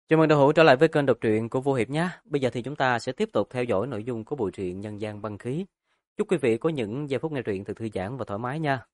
Chào mừng đạo hữu trở lại với kênh đọc truyện của Vô Hiệp nhé. Bây giờ thì chúng ta sẽ tiếp tục theo dõi nội dung của bộ truyện Nhân gian băng khí. Chúc quý vị có những giây phút nghe truyện thật thư giãn và thoải mái nha.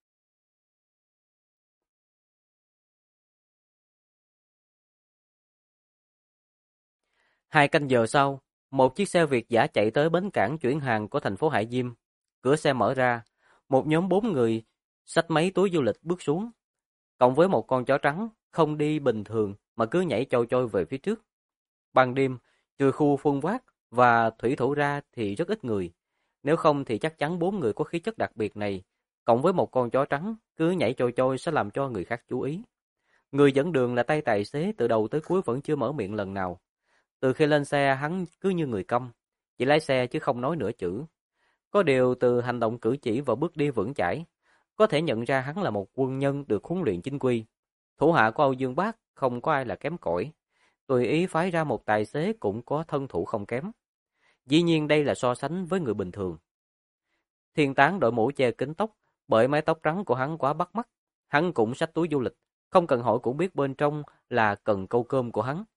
2 canh giờ sau, một chiếc xe Việt dã chạy tới bến cảng chuyển hàng của thành phố Hải Diêm. Cửa xe mở ra, một nhóm 4 người xách mấy túi du lịch bước xuống, cộng với một con chó trắng không đi bình thường mà cứ nhảy choi choi về phía trước. Ban đêm, trừ khu phun vác và thủy thủ ra thì rất ít người. Nếu không thì chắc chắn 4 người có khí chất đặc biệt này, cộng với một con chó trắng cứ nhảy choi choi sẽ làm cho người khác chú ý. Người dẫn đường là tay tài xế từ đầu tới cuối vẫn chưa mở miệng lần nào. Từ khi lên xe hắn cứ như người câm, chỉ lái xe chứ không nói nửa chữ. Có điều từ hành động cử chỉ và bước đi vững chãi, có thể nhận ra hắn là một quân nhân được huấn luyện chính quy. Thủ hạ của Âu Dương Bác không có ai là kém cỏi, tùy ý phái ra một tài xế cũng có thân thủ không kém. Dĩ nhiên đây là so sánh với người bình thường. Thiên Tán đội mũ che kín tóc, bởi mái tóc trắng của hắn quá bắt mắt. Hắn cũng xách túi du lịch, không cần hỏi cũng biết bên trong là cần câu cơm của hắn.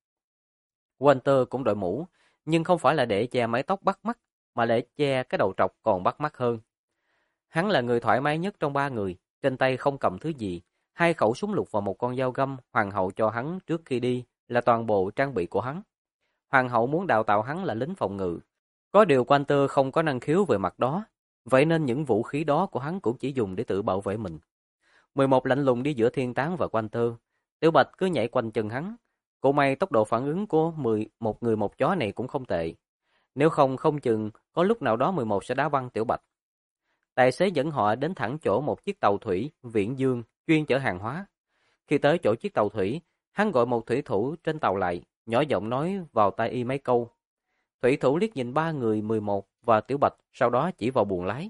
Walter cũng đội mũ, nhưng không phải là để che mái tóc bắt mắt, mà để che cái đầu trọc còn bắt mắt hơn. Hắn là người thoải mái nhất trong 3 người, trên tay không cầm thứ gì, 2 khẩu súng lục và một con dao găm hoàng hậu cho hắn trước khi đi là toàn bộ trang bị của hắn. Hoàng hậu muốn đào tạo hắn là lính phòng ngự. Có điều Walter không có năng khiếu về mặt đó, vậy nên những vũ khí đó của hắn cũng chỉ dùng để tự bảo vệ mình. 11 lạnh lùng đi giữa Thiên Tán và Walter, Tiểu Bạch cứ nhảy quanh chân hắn. Cô may tốc độ phản ứng của 11 người một chó này cũng không tệ. Nếu không không chừng có lúc nào đó 11 sẽ đá văng Tiểu Bạch. Tài xế dẫn họ đến thẳng chỗ một chiếc tàu thủy Viễn Dương chuyên chở hàng hóa. Khi tới chỗ chiếc tàu thủy, hắn gọi một thủy thủ trên tàu lại, nhỏ giọng nói vào tai y mấy câu. Thủy thủ liếc nhìn 3 người 11 và Tiểu Bạch, sau đó chỉ vào buồng lái.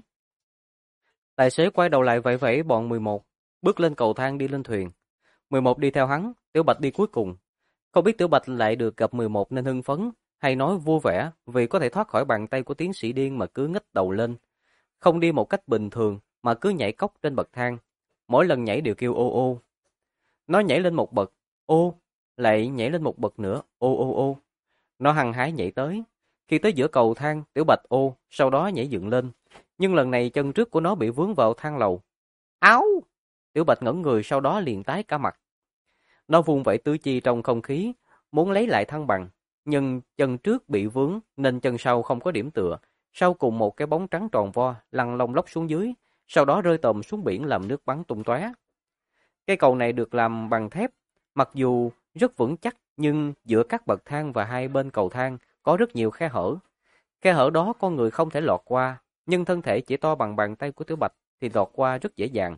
Tài xế quay đầu lại vẫy vẫy bọn 11, bước lên cầu thang đi lên thuyền. 11 đi theo hắn, Tiểu Bạch đi cuối cùng. Không biết Tiểu Bạch lại được gặp 11 nên hưng phấn, hay nói vui vẻ vì có thể thoát khỏi bàn tay của tiến sĩ điên mà cứ ngách đầu lên. Không đi một cách bình thường mà cứ nhảy cóc trên bậc thang. Mỗi lần nhảy đều kêu ô ô. Nó nhảy lên một bậc, ô, lại nhảy lên một bậc nữa, ô ô ô. Nó hăng hái nhảy tới. Khi tới giữa cầu thang, Tiểu Bạch ô, sau đó nhảy dựng lên. Nhưng lần này chân trước của nó bị vướng vào thang lầu. Áo! Tiểu Bạch ngẩn người sau đó liền tái cả mặt. Nó vung vẩy tứ chi trong không khí, muốn lấy lại thăng bằng. Nhưng chân trước bị vướng nên chân sau không có điểm tựa. Sau cùng một cái bóng trắng tròn vo lăn lông lốc xuống dưới, sau đó rơi tòm xuống biển làm nước bắn tung tóe. Cây cầu này được làm bằng thép, mặc dù rất vững chắc nhưng giữa các bậc thang và hai bên cầu thang có rất nhiều khe hở. Khe hở đó con người không thể lọt qua, nhưng thân thể chỉ to bằng bàn tay của Tiểu Bạch thì lọt qua rất dễ dàng.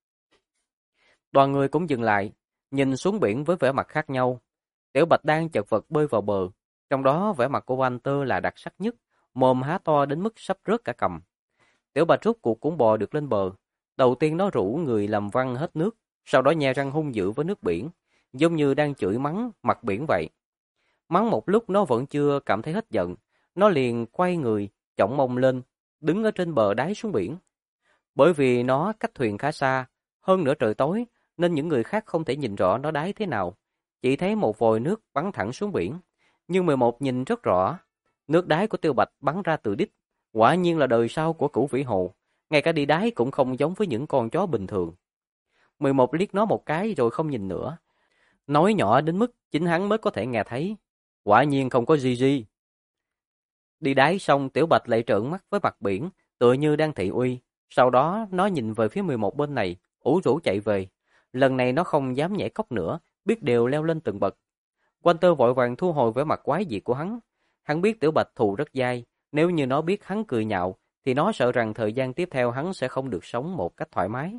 Đoàn người cũng dừng lại, nhìn xuống biển với vẻ mặt khác nhau. Tiểu Bạch đang chật vật bơi vào bờ, trong đó vẻ mặt của Walter là đặc sắc nhất, mồm há to đến mức sắp rớt cả cằm. Tiểu Bạch rốt cuộc cũng bò được lên bờ. Đầu tiên nó rủ người làm văng hết nước, sau đó nhe răng hung dữ với nước biển, giống như đang chửi mắng mặt biển vậy. Mắng một lúc nó vẫn chưa cảm thấy hết giận, nó liền quay người, chổng mông lên, đứng ở trên bờ đáy xuống biển. Bởi vì nó cách thuyền khá xa, hơn nữa trời tối, nên những người khác không thể nhìn rõ nó đáy thế nào, chỉ thấy một vòi nước bắn thẳng xuống biển. Nhưng 11 nhìn rất rõ, nước đáy của Tiêu Bạch bắn ra từ đít, quả nhiên là đời sau của Cửu Vĩ Hồ, ngay cả đi đáy cũng không giống với những con chó bình thường. 11 liếc nó một cái rồi không nhìn nữa, nói nhỏ đến mức chính hắn mới có thể nghe thấy. Quả nhiên không có gì gì. Đi đáy xong Tiểu Bạch lại trợn mắt với mặt biển, tựa như đang thị uy. Sau đó nó nhìn về phía 11 bên này, ủ rũ chạy về. Lần này nó không dám nhảy cóc nữa, biết đều leo lên từng bậc. Walter vội vàng thu hồi vẻ mặt quái dị của hắn. Hắn biết Tiểu Bạch thù rất dai, nếu như nó biết hắn cười nhạo, thì nó sợ rằng thời gian tiếp theo hắn sẽ không được sống một cách thoải mái.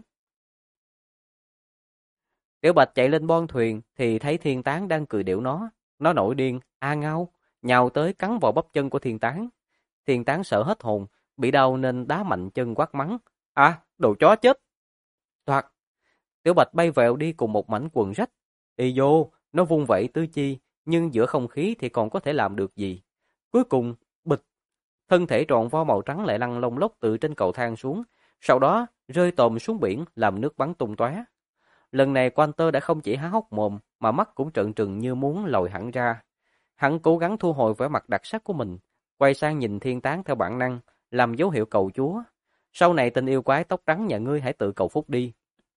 Tiểu Bạch chạy lên bon thuyền thì thấy Thiên Tán đang cười điệu nó. Nó nổi điên, a ngao, nhào tới cắn vào bắp chân của Thiên Tán. Thiên Tán sợ hết hồn, bị đau nên đá mạnh chân quát mắng. À, đồ chó chết! Toạt! Tiểu Bạch bay vèo đi cùng một mảnh quần rách. Ê vô, nó vung vẩy tứ chi, nhưng giữa không khí thì còn có thể làm được gì. Cuối cùng, bịch! Thân thể tròn vo màu trắng lại lăn lông lốc từ trên cầu thang xuống, sau đó rơi tòm xuống biển làm nước bắn tung tóe. Lần này Walter đã không chỉ há hốc mồm, mà mắt cũng trợn trừng như muốn lòi hẳn ra. Hắn cố gắng thu hồi vẻ mặt đặc sắc của mình, quay sang nhìn Thiên Tán theo bản năng, làm dấu hiệu cầu chúa. Sau này tình yêu quái tóc trắng nhà ngươi hãy tự cầu phúc đi.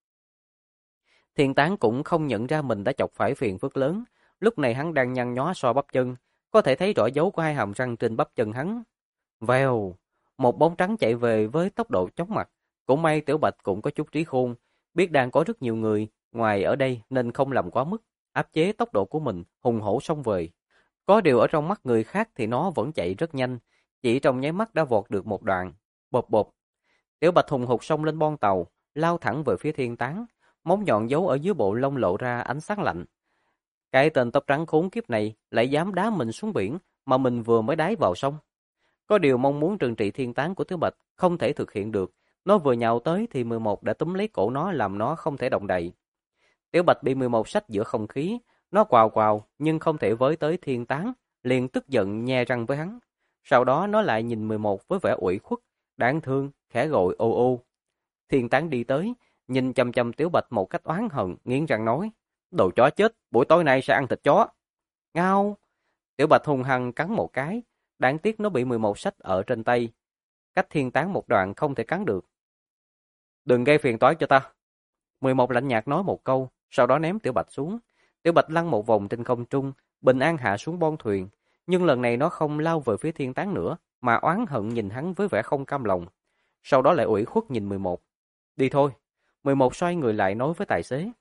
Thiên Tán cũng không nhận ra mình đã chọc phải phiền phức lớn. Lúc này hắn đang nhăn nhó so bắp chân, có thể thấy rõ dấu của hai hàm răng trên bắp chân hắn. Vèo, một bóng trắng chạy về với tốc độ chóng mặt. Cũng may Tiểu Bạch cũng có chút trí khôn, biết đang có rất nhiều người ngoài ở đây nên không làm quá mức, áp chế tốc độ của mình, hùng hổ xông về. Có điều ở trong mắt người khác thì nó vẫn chạy rất nhanh, chỉ trong nháy mắt đã vọt được một đoạn. Bộp bộp, Tiểu Bạch hùng hục xông lên bon tàu, lao thẳng về phía Thiên Tán, móng nhọn giấu ở dưới bộ lông lộ ra ánh sáng lạnh. Cái tên tóc trắng khốn kiếp này lại dám đá mình xuống biển mà mình vừa mới đáy vào sông. Có điều mong muốn trừng trị Thiên Tán của Tiểu Bạch không thể thực hiện được. Nó vừa nhào tới thì 11 đã túm lấy cổ nó làm nó không thể động đậy. Tiểu Bạch bị 11 xách giữa không khí, nó quào quào nhưng không thể với tới Thiên Tán, liền tức giận nhe răng với hắn. Sau đó nó lại nhìn 11 với vẻ ủy khuất, đáng thương, khẽ gọi ô ô. Thiên Tán đi tới, nhìn chăm chăm Tiểu Bạch một cách oán hận, nghiến răng nói: "Đồ chó chết, buổi tối nay sẽ ăn thịt chó." Ngao! Tiểu Bạch hung hăng cắn một cái, đáng tiếc nó bị 11 xách ở trên tay, cách Thiên Tán một đoạn không thể cắn được. "Đừng gây phiền toái cho ta." 11 lạnh nhạt nói một câu, sau đó ném Tiểu Bạch xuống. Tiểu Bạch lăn một vòng trên không trung, bình an hạ xuống bon thuyền, nhưng lần này nó không lao về phía Thiên Tán nữa, mà oán hận nhìn hắn với vẻ không cam lòng. Sau đó lại ủy khuất nhìn 11. "Đi thôi." 11 xoay người lại nói với tài xế.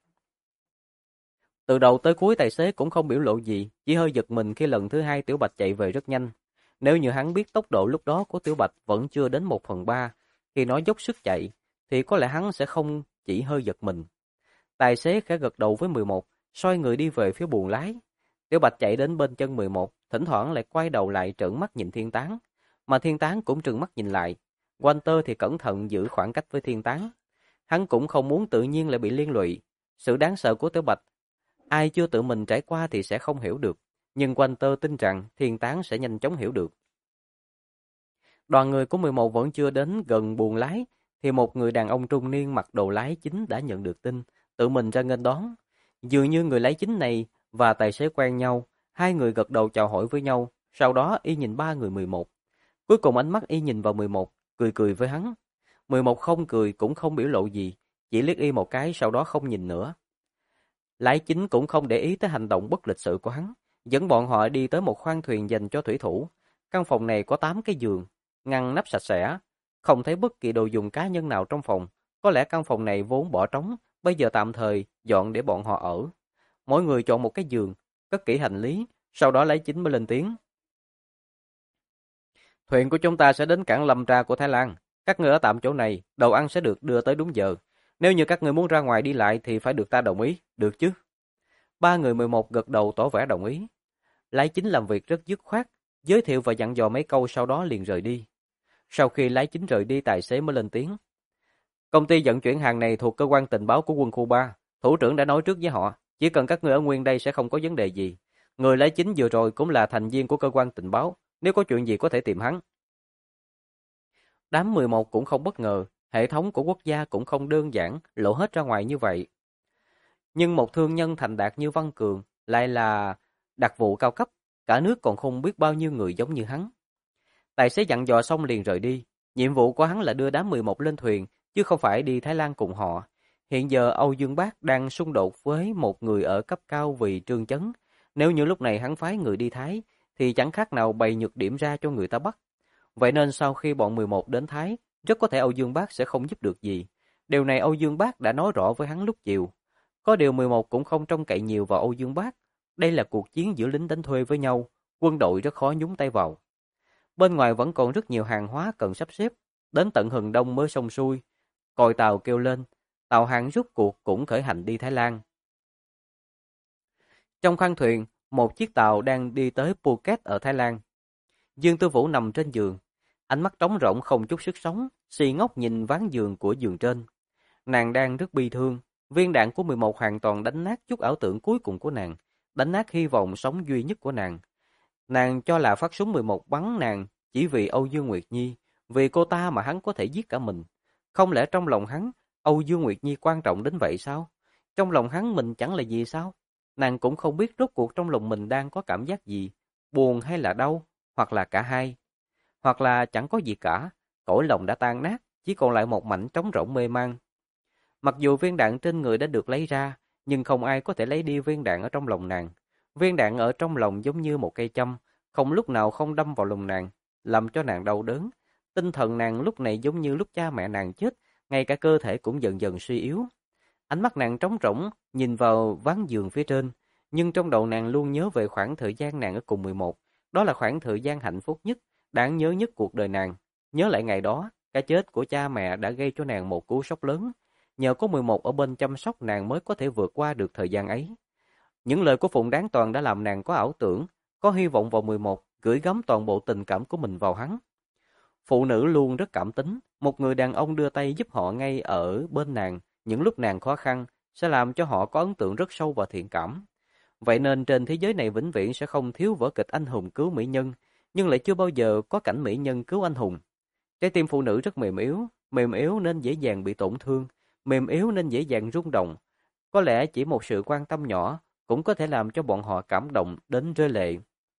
Từ đầu tới cuối tài xế cũng không biểu lộ gì, chỉ hơi giật mình khi lần thứ hai Tiểu Bạch chạy về rất nhanh. Nếu như hắn biết tốc độ lúc đó của Tiểu Bạch vẫn chưa đến 1/3, khi nó dốc sức chạy, thì có lẽ hắn sẽ không chỉ hơi giật mình. Tài xế khẽ gật đầu với 11, xoay người đi về phía buồng lái. Tiểu Bạch chạy đến bên chân 11, thỉnh thoảng lại quay đầu lại trợn mắt nhìn Thiên Tán, mà Thiên Tán cũng trừng mắt nhìn lại. Walter thì cẩn thận giữ khoảng cách với Thiên Tán. Hắn cũng không muốn tự nhiên lại bị liên lụy. Sự đáng sợ của Tiểu Bạch, ai chưa tự mình trải qua thì sẽ không hiểu được, nhưng Walter tin rằng Thiên Tán sẽ nhanh chóng hiểu được. Đoàn người của 11 vẫn chưa đến gần buồng lái, thì một người đàn ông trung niên mặc đồ lái chính đã nhận được tin, tự mình ra nghênh đón. Dường như người lái chính này và tài xế quen nhau, hai người gật đầu chào hỏi với nhau, sau đó y nhìn ba người 11. Cuối cùng ánh mắt y nhìn vào 11, cười cười với hắn. 11 không cười cũng không biểu lộ gì, chỉ liếc y một cái sau đó không nhìn nữa. Lái chính cũng không để ý tới hành động bất lịch sự của hắn, dẫn bọn họ đi tới một khoang thuyền dành cho thủy thủ. Căn phòng này có 8 cái giường, ngăn nắp sạch sẽ, không thấy bất kỳ đồ dùng cá nhân nào trong phòng. Có lẽ căn phòng này vốn bỏ trống, bây giờ tạm thời dọn để bọn họ ở. Mỗi người chọn một cái giường, cất kỹ hành lý, sau đó lái chính mới lên tiếng. Thuyền của chúng ta sẽ đến cảng Lâm Tra của Thái Lan. Các người ở tạm chỗ này, đồ ăn sẽ được đưa tới đúng giờ. Nếu như các người muốn ra ngoài đi lại thì phải được ta đồng ý, được chứ? Ba người 11 gật đầu tỏ vẻ đồng ý. Lái chính làm việc rất dứt khoát, giới thiệu và dặn dò mấy câu sau đó liền rời đi. Sau khi lái chính rời đi, tài xế mới lên tiếng. Công ty vận chuyển hàng này thuộc cơ quan tình báo của quân khu 3. Thủ trưởng đã nói trước với họ, chỉ cần các người ở nguyên đây sẽ không có vấn đề gì. Người lái chính vừa rồi cũng là thành viên của cơ quan tình báo, nếu có chuyện gì có thể tìm hắn. Đám 11 cũng không bất ngờ, hệ thống của quốc gia cũng không đơn giản, lộ hết ra ngoài như vậy. Nhưng một thương nhân thành đạt như Văn Cường lại là đặc vụ cao cấp, cả nước còn không biết bao nhiêu người giống như hắn. Tài xế dặn dò xong liền rời đi, nhiệm vụ của hắn là đưa đám 11 lên thuyền, chứ không phải đi Thái Lan cùng họ. Hiện giờ Âu Dương Bác đang xung đột với một người ở cấp cao vì Trương Chấn. Nếu như lúc này hắn phái người đi Thái, thì chẳng khác nào bày nhược điểm ra cho người ta bắt. Vậy nên sau khi bọn 11 đến Thái, rất có thể Âu Dương Bác sẽ không giúp được gì. Điều này Âu Dương Bác đã nói rõ với hắn lúc chiều. Có điều 11 cũng không trông cậy nhiều vào Âu Dương Bác. Đây là cuộc chiến giữa lính đánh thuê với nhau, quân đội rất khó nhúng tay vào. Bên ngoài vẫn còn rất nhiều hàng hóa cần sắp xếp, đến tận hừng đông mới xong xuôi. Còi tàu kêu lên, tàu hàng rút cuộc cũng khởi hành đi Thái Lan. Trong khoang thuyền, một chiếc tàu đang đi tới Phuket ở Thái Lan. Dương Tư Vũ nằm trên giường, ánh mắt trống rỗng không chút sức sống, si ngốc nhìn ván giường của giường trên. Nàng đang rất bi thương, viên đạn của 11 hoàn toàn đánh nát chút ảo tưởng cuối cùng của nàng, đánh nát hy vọng sống duy nhất của nàng. Nàng cho là phát súng 11 bắn nàng chỉ vì Âu Dương Nguyệt Nhi, vì cô ta mà hắn có thể giết cả mình. Không lẽ trong lòng hắn, Âu Dương Nguyệt Nhi quan trọng đến vậy sao? Trong lòng hắn mình chẳng là gì sao? Nàng cũng không biết rốt cuộc trong lòng mình đang có cảm giác gì, buồn hay là đau, hoặc là cả hai, hoặc là chẳng có gì cả, cõi lòng đã tan nát, chỉ còn lại một mảnh trống rỗng mê man. Mặc dù viên đạn trên người đã được lấy ra, nhưng không ai có thể lấy đi viên đạn ở trong lòng nàng. Viên đạn ở trong lòng giống như một cây châm, không lúc nào không đâm vào lòng nàng, làm cho nàng đau đớn. Tinh thần nàng lúc này giống như lúc cha mẹ nàng chết, ngay cả cơ thể cũng dần dần suy yếu. Ánh mắt nàng trống rỗng, nhìn vào ván giường phía trên, nhưng trong đầu nàng luôn nhớ về khoảng thời gian nàng ở cùng 11. Đó là khoảng thời gian hạnh phúc nhất, đáng nhớ nhất cuộc đời nàng. Nhớ lại ngày đó, cái chết của cha mẹ đã gây cho nàng một cú sốc lớn. Nhờ có 11 ở bên chăm sóc nàng mới có thể vượt qua được thời gian ấy. Những lời của Phùng Đáng Toàn đã làm nàng có ảo tưởng, có hy vọng vào 11, gửi gắm toàn bộ tình cảm của mình vào hắn. Phụ nữ luôn rất cảm tính, một người đàn ông đưa tay giúp họ ngay ở bên nàng, những lúc nàng khó khăn, sẽ làm cho họ có ấn tượng rất sâu và thiện cảm. Vậy nên trên thế giới này vĩnh viễn sẽ không thiếu vở kịch anh hùng cứu mỹ nhân, nhưng lại chưa bao giờ có cảnh mỹ nhân cứu anh hùng. Trái tim phụ nữ rất mềm yếu nên dễ dàng bị tổn thương, mềm yếu nên dễ dàng rung động. Có lẽ chỉ một sự quan tâm nhỏ cũng có thể làm cho bọn họ cảm động đến rơi lệ.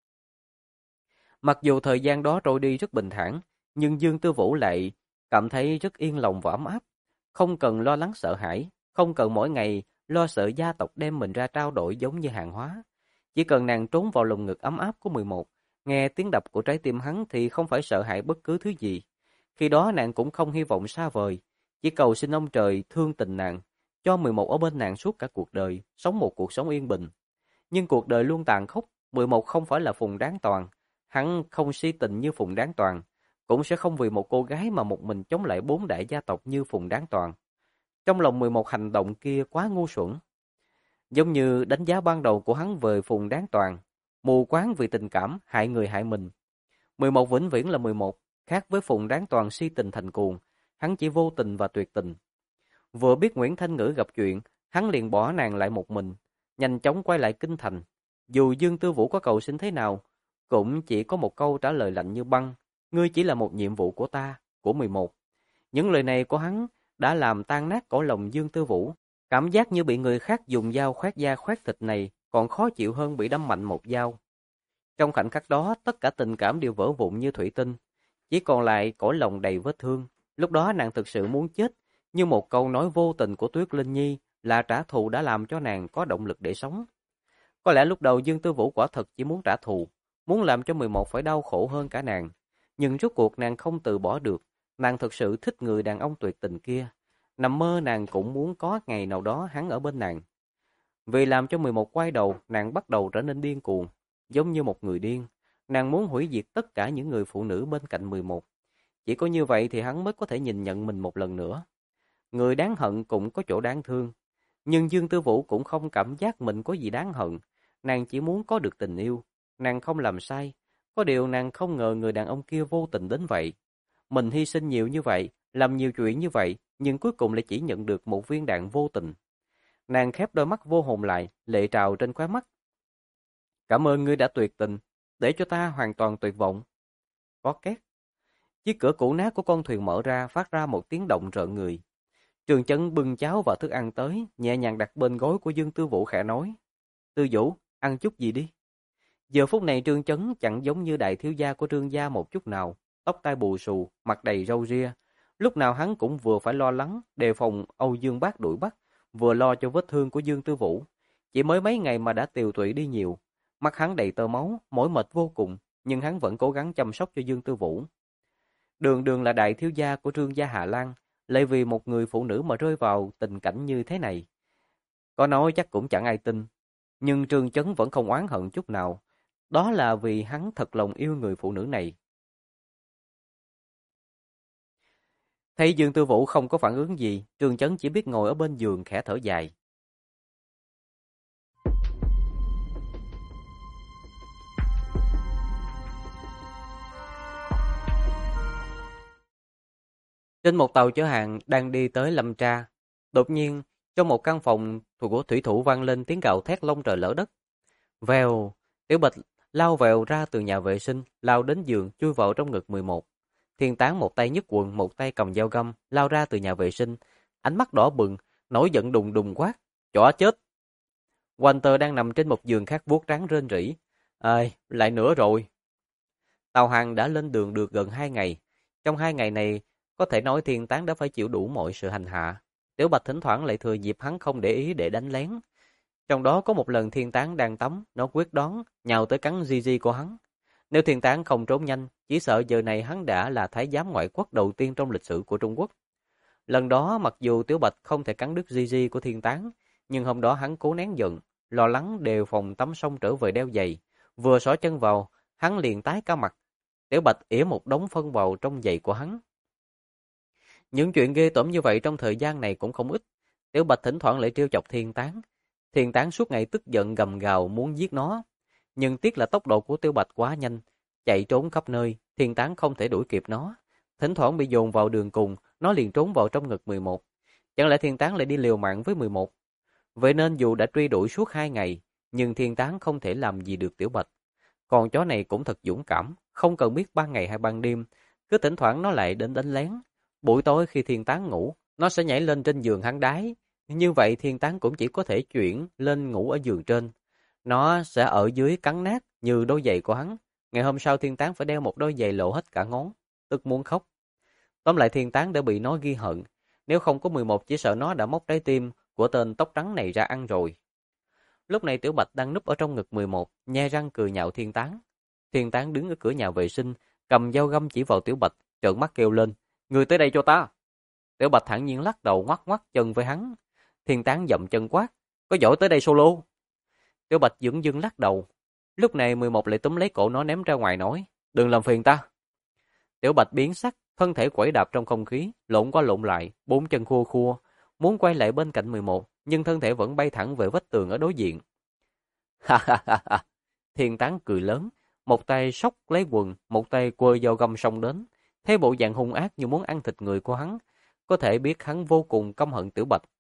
Mặc dù thời gian đó trôi đi rất bình thản, nhưng Dương Tư Vũ lại cảm thấy rất yên lòng và ấm áp. Không cần lo lắng sợ hãi, không cần mỗi ngày lo sợ gia tộc đem mình ra trao đổi giống như hàng hóa. Chỉ cần nàng trốn vào lồng ngực ấm áp của 11, nghe tiếng đập của trái tim hắn thì không phải sợ hãi bất cứ thứ gì. Khi đó nàng cũng không hy vọng xa vời, chỉ cầu xin ông trời thương tình nàng, cho 11 ở bên nàng suốt cả cuộc đời, sống một cuộc sống yên bình. Nhưng cuộc đời luôn tàn khốc, 11 không phải là Phùng Đáng Toàn, hắn không si tình như Phùng Đáng Toàn, cũng sẽ không vì một cô gái mà một mình chống lại 4 đại gia tộc như Phùng Đáng Toàn. Trong lòng 11 hành động kia quá ngu xuẩn. Giống như đánh giá ban đầu của hắn về Phùng Đáng Toàn, mù quáng vì tình cảm, hại người hại mình. 11 vĩnh viễn là 11, khác với Phùng Đáng Toàn si tình thành cuồng, hắn chỉ vô tình và tuyệt tình. Vừa biết Nguyễn Thanh Ngữ gặp chuyện, hắn liền bỏ nàng lại một mình, nhanh chóng quay lại kinh thành. Dù Dương Tư Vũ có cầu xin thế nào, cũng chỉ có một câu trả lời lạnh như băng, ngươi chỉ là một nhiệm vụ của ta, của 11. Những lời này của hắn đã làm tan nát cõi lòng Dương Tư Vũ. Cảm giác như bị người khác dùng dao khoét da khoét thịt này còn khó chịu hơn bị đâm mạnh một dao. Trong khoảnh khắc đó, tất cả tình cảm đều vỡ vụn như thủy tinh, chỉ còn lại cõi lòng đầy vết thương. Lúc đó nàng thực sự muốn chết, nhưng một câu nói vô tình của Tuyết Linh Nhi là trả thù đã làm cho nàng có động lực để sống. Có lẽ lúc đầu Dương Tư Vũ quả thật chỉ muốn trả thù, muốn làm cho 11 phải đau khổ hơn cả nàng. Nhưng rốt cuộc nàng không từ bỏ được, nàng thực sự thích người đàn ông tuyệt tình kia. Nằm mơ nàng cũng muốn có ngày nào đó hắn ở bên nàng. Vì làm cho 11 quay đầu, nàng bắt đầu trở nên điên cuồng, giống như một người điên. Nàng muốn hủy diệt tất cả những người phụ nữ bên cạnh 11. Chỉ có như vậy thì hắn mới có thể nhìn nhận mình một lần nữa. Người đáng hận cũng có chỗ đáng thương. Nhưng Dương Tư Vũ cũng không cảm giác mình có gì đáng hận. Nàng chỉ muốn có được tình yêu. Nàng không làm sai. Có điều nàng không ngờ người đàn ông kia vô tình đến vậy. Mình hy sinh nhiều như vậy, làm nhiều chuyện như vậy, nhưng cuối cùng lại chỉ nhận được một viên đạn vô tình. Nàng khép đôi mắt vô hồn lại, lệ trào trên khóe mắt. Cảm ơn ngươi đã tuyệt tình, để cho ta hoàn toàn tuyệt vọng. Có két. Chiếc cửa cũ nát của con thuyền mở ra, phát ra một tiếng động rợn người. Trường Chấn bưng cháo và thức ăn tới, nhẹ nhàng đặt bên gối của Dương Tư Vũ khẽ nói. Tư Vũ, ăn chút gì đi. Giờ phút này Trương Chấn chẳng giống như đại thiếu gia của Trương gia một chút nào, tóc tai bù xù, mặt đầy râu ria. Lúc nào hắn cũng vừa phải lo lắng, đề phòng Âu Dương Bác đuổi bắt, vừa lo cho vết thương của Dương Tư Vũ. Chỉ mới mấy ngày mà đã tiều tụy đi nhiều. Mắt hắn đầy tơ máu, mỏi mệt vô cùng, nhưng hắn vẫn cố gắng chăm sóc cho Dương Tư Vũ. Đường Đường là đại thiếu gia của Trương gia Hạ Lan, lại vì một người phụ nữ mà rơi vào tình cảnh như thế này. Có nói chắc cũng chẳng ai tin, nhưng Trương Chấn vẫn không oán hận chút nào. Đó là vì hắn thật lòng yêu người phụ nữ này. Thấy Dương Tư Vũ không có phản ứng gì, Trương Chấn chỉ biết ngồi ở bên giường khẽ thở dài. Trên một tàu chở hàng đang đi tới Lâm Tra, đột nhiên trong một căn phòng của thủy thủ vang lên tiếng gào thét long trời lở đất. Vèo, Tiểu Bạch lao vèo ra từ nhà vệ sinh, lao đến giường chui vào trong ngực 11. Thiên Tán một tay nhấc quần, một tay cầm dao găm, lao ra từ nhà vệ sinh, ánh mắt đỏ bừng, nổi giận đùng đùng quát, chó chết. Walter đang nằm trên một giường khác vuốt trán rên rỉ. Ơi, lại nữa rồi. Tàu hàng đã lên đường được gần 2 ngày. Trong 2 ngày này, có thể nói Thiên Tán đã phải chịu đủ mọi sự hành hạ. Tiểu Bạch thỉnh thoảng lại thừa dịp hắn không để ý để đánh lén. Trong đó có một lần Thiên Tán đang tắm, nó quyết đoán, nhào tới cắn Gigi của hắn. Nếu Thiên Tán không trốn nhanh, chỉ sợ giờ này hắn đã là thái giám ngoại quốc đầu tiên trong lịch sử của Trung Quốc. Lần đó mặc dù Tiểu Bạch không thể cắn đứt Gigi của Thiên Tán, nhưng hôm đó hắn cố nén giận, lo lắng đều phòng tắm xong trở về đeo giày. Vừa xỏ chân vào, hắn liền tái cả mặt. Tiểu Bạch ỉa một đống phân vào trong giày của hắn. Những chuyện ghê tởm như vậy trong thời gian này cũng không ít. Tiểu Bạch thỉnh thoảng lại trêu chọc Thiên Tán. Thiên Tán suốt ngày tức giận gầm gào muốn giết nó. Nhưng tiếc là tốc độ của Tiểu Bạch quá nhanh, chạy trốn khắp nơi, Thiên Tán không thể đuổi kịp nó. Thỉnh thoảng bị dồn vào đường cùng, nó liền trốn vào trong ngực 11. Chẳng lẽ Thiên Tán lại đi liều mạng với 11? Vậy nên dù đã truy đuổi suốt 2 ngày, nhưng Thiên Tán không thể làm gì được Tiểu Bạch. Con chó này cũng thật dũng cảm, không cần biết ban ngày hay ban đêm, cứ thỉnh thoảng nó lại đến đánh lén. Buổi tối khi Thiên Tán ngủ, nó sẽ nhảy lên trên giường hắn đái. Như vậy Thiên Tán cũng chỉ có thể chuyển lên ngủ ở giường trên. Nó sẽ ở dưới cắn nát như đôi giày của hắn. Ngày hôm sau Thiên Tán phải đeo một đôi giày lộ hết cả ngón, tức muốn khóc. Tóm lại Thiên Tán đã bị nó ghi hận. Nếu không có 11 chỉ sợ nó đã móc trái tim của tên tóc trắng này ra ăn rồi. Lúc này Tiểu Bạch đang núp ở trong ngực 11, nhe răng cười nhạo Thiên Tán. Thiên Tán đứng ở cửa nhà vệ sinh, cầm dao găm chỉ vào Tiểu Bạch, trợn mắt kêu lên, người tới đây cho ta. Tiểu Bạch thản nhiên lắc đầu ngoắc ngoắc chân với hắn. Thiên Tán dậm chân quát, có giỏi tới đây solo. Tiểu Bạch dửng dưng lắc đầu. Lúc này 11 lại túm lấy cổ nó ném ra ngoài nói, đừng làm phiền ta. Tiểu Bạch biến sắc, thân thể quẩy đạp trong không khí, lộn qua lộn lại, bốn chân khua khua, muốn quay lại bên cạnh 11, nhưng thân thể vẫn bay thẳng về vách tường ở đối diện. Ha ha ha ha. Thiên Tán cười lớn, một tay xốc lấy quần, một tay quơ dao găm xông đến, thấy bộ dạng hung ác như muốn ăn thịt người của hắn, có thể biết hắn vô cùng căm hận Tiểu Bạch.